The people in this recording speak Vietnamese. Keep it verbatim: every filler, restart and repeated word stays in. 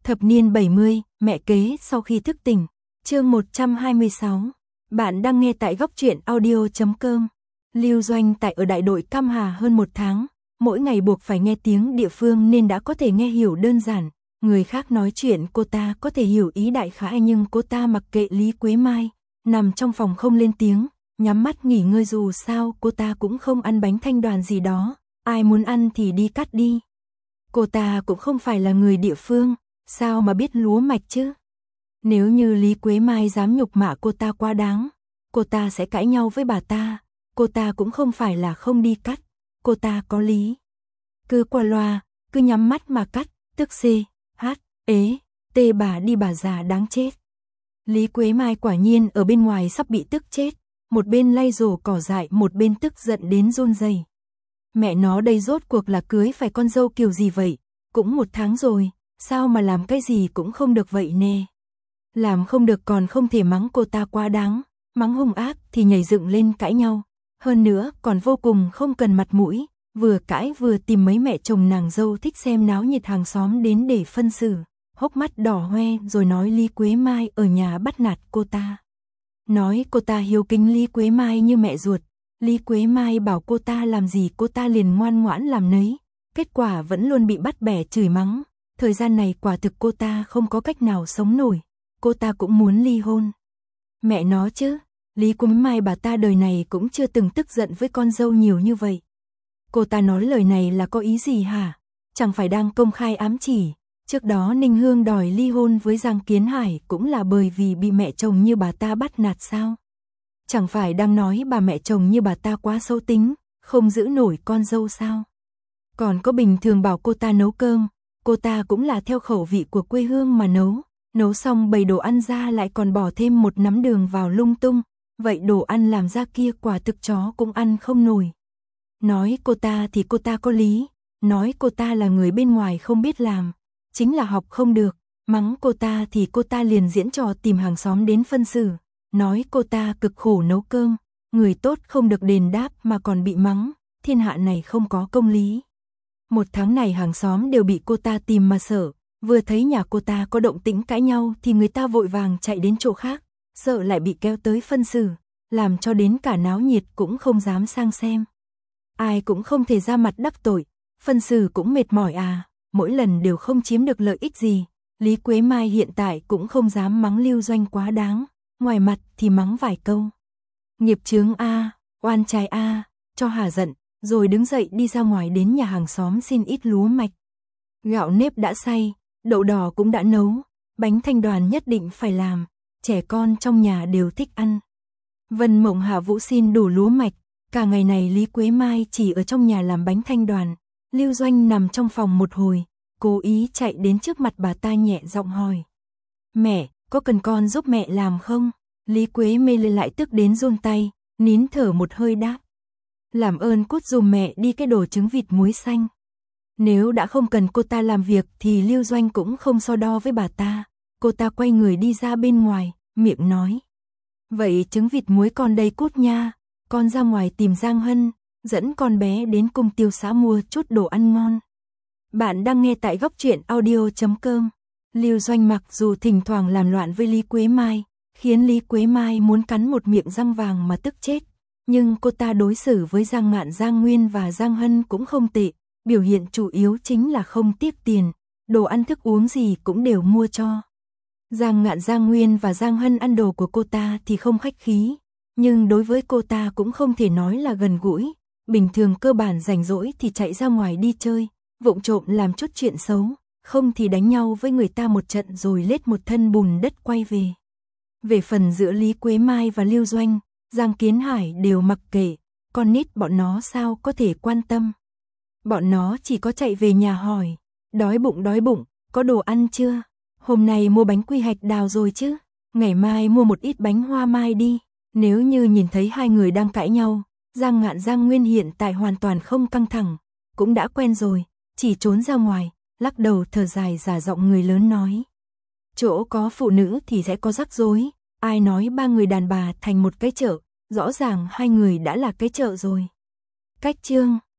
Thập niên bảy mươi, mẹ kế sau khi thức tỉnh. Chương một trăm hai mươi sáu. Bạn đang nghe tại góc truyện audio chấm com. Lưu Doanh tại ở đại đội Cam Hà hơn một tháng, mỗi ngày buộc phải nghe tiếng địa phương nên đã có thể nghe hiểu đơn giản. Người khác nói chuyện cô ta có thể hiểu ý đại khái, nhưng cô ta mặc kệ Lý Quế Mai, nằm trong phòng không lên tiếng, nhắm mắt nghỉ ngơi. Dù sao cô ta cũng không ăn bánh thanh đoàn gì đó, ai muốn ăn thì đi cắt đi. Cô ta cũng không phải là người địa phương, sao mà biết lúa mạch chứ? Nếu như Lý Quế Mai dám nhục mạ cô ta quá đáng, cô ta sẽ cãi nhau với bà ta. Cô ta cũng không phải là không đi cắt, cô ta có lý. Cứ qua loa, cứ nhắm mắt mà cắt, tức c, h, ế, tê bà đi bà già đáng chết. Lý Quế Mai quả nhiên ở bên ngoài sắp bị tức chết, một bên lay rổ cỏ dại, một bên tức giận đến run rẩy. Mẹ nó đây rốt cuộc là cưới phải con dâu kiểu gì vậy? Cũng một tháng rồi, sao mà làm cái gì cũng không được vậy nè. Làm không được còn không thể mắng cô ta quá đáng, mắng hung ác thì nhảy dựng lên cãi nhau. Hơn nữa còn vô cùng không cần mặt mũi, vừa cãi vừa tìm mấy mẹ chồng nàng dâu thích xem náo nhiệt hàng xóm đến để phân xử, hốc mắt đỏ hoe rồi nói Lý Quế Mai ở nhà bắt nạt cô ta. Nói cô ta hiếu kính Lý Quế Mai như mẹ ruột. Lý Quế Mai bảo cô ta làm gì cô ta liền ngoan ngoãn làm nấy, kết quả vẫn luôn bị bắt bẻ chửi mắng. Thời gian này quả thực cô ta không có cách nào sống nổi, cô ta cũng muốn ly hôn. Mẹ nó chứ, Lý Quế Mai bà ta đời này cũng chưa từng tức giận với con dâu nhiều như vậy. Cô ta nói lời này là có ý gì hả? Chẳng phải đang công khai ám chỉ, trước đó Ninh Hương đòi ly hôn với Giang Kiến Hải cũng là bởi vì bị mẹ chồng như bà ta bắt nạt sao? Chẳng phải đang nói bà mẹ chồng như bà ta quá xấu tính, không giữ nổi con dâu sao? Còn có bình thường bảo cô ta nấu cơm, cô ta cũng là theo khẩu vị của quê hương mà nấu, nấu xong bày đồ ăn ra lại còn bỏ thêm một nắm đường vào lung tung, vậy đồ ăn làm ra kia quả thực chó cũng ăn không nổi. Nói cô ta thì cô ta có lý, nói cô ta là người bên ngoài không biết làm, chính là học không được, mắng cô ta thì cô ta liền diễn trò tìm hàng xóm đến phân xử. Nói cô ta cực khổ nấu cơm, người tốt không được đền đáp mà còn bị mắng, thiên hạ này không có công lý. Một tháng này hàng xóm đều bị cô ta tìm mà sợ, vừa thấy nhà cô ta có động tĩnh cãi nhau thì người ta vội vàng chạy đến chỗ khác, sợ lại bị kéo tới phân xử, làm cho đến cả náo nhiệt cũng không dám sang xem. Ai cũng không thể ra mặt đắc tội, phân xử cũng mệt mỏi à, mỗi lần đều không chiếm được lợi ích gì. Lý Quế Mai hiện tại cũng không dám mắng Lưu Doanh quá đáng, ngoài mặt thì mắng vài câu. Nghiệp chướng a, oan trái a, cho hả giận, rồi đứng dậy đi ra ngoài đến nhà hàng xóm xin ít lúa mạch. Gạo nếp đã xay, đậu đỏ cũng đã nấu, bánh thanh đoàn nhất định phải làm, trẻ con trong nhà đều thích ăn. Vân Mộng Hạ Vũ xin đủ lúa mạch, cả ngày này Lý Quế Mai chỉ ở trong nhà làm bánh thanh đoàn. Lưu Doanh nằm trong phòng một hồi, cố ý chạy đến trước mặt bà ta nhẹ giọng hỏi. Mẹ, có cần con giúp mẹ làm không? Lý Quế Mê lên lại tức đến run tay, nín thở một hơi đáp. Làm ơn cút dùm mẹ đi cái đồ trứng vịt muối xanh. Nếu đã không cần cô ta làm việc thì Lưu Doanh cũng không so đo với bà ta. Cô ta quay người đi ra bên ngoài, miệng nói. Vậy trứng vịt muối con đây cút nha, con ra ngoài tìm Giang Hân, dẫn con bé đến cung tiêu xã mua chút đồ ăn ngon. Bạn đang nghe tại góc truyện audio chấm com. Lưu Doanh mặc dù thỉnh thoảng làm loạn với Lý Quế Mai, khiến Lý Quế Mai muốn cắn một miệng răng vàng mà tức chết, nhưng cô ta đối xử với Giang Ngạn, Giang Nguyên và Giang Hân cũng không tệ, biểu hiện chủ yếu chính là không tiếc tiền, đồ ăn thức uống gì cũng đều mua cho. Giang Ngạn, Giang Nguyên và Giang Hân ăn đồ của cô ta thì không khách khí, nhưng đối với cô ta cũng không thể nói là gần gũi, bình thường cơ bản rảnh rỗi thì chạy ra ngoài đi chơi, vụng trộm làm chút chuyện xấu, không thì đánh nhau với người ta một trận rồi lết một thân bùn đất quay về. Về phần giữa Lý Quế Mai và Lưu Doanh, Giang Kiến Hải đều mặc kệ, con nít bọn nó sao có thể quan tâm. Bọn nó chỉ có chạy về nhà hỏi, đói bụng đói bụng, có đồ ăn chưa? Hôm nay mua bánh quy hạch đào rồi chứ? Ngày mai mua một ít bánh hoa mai đi. Nếu như nhìn thấy hai người đang cãi nhau, Giang Ngạn, Giang Nguyên hiện tại hoàn toàn không căng thẳng, cũng đã quen rồi, chỉ trốn ra ngoài, lắc đầu thở dài giả giọng người lớn nói. Chỗ có phụ nữ thì sẽ có rắc rối, ai nói ba người đàn bà thành một cái chợ, rõ ràng hai người đã là cái chợ rồi. Cách chương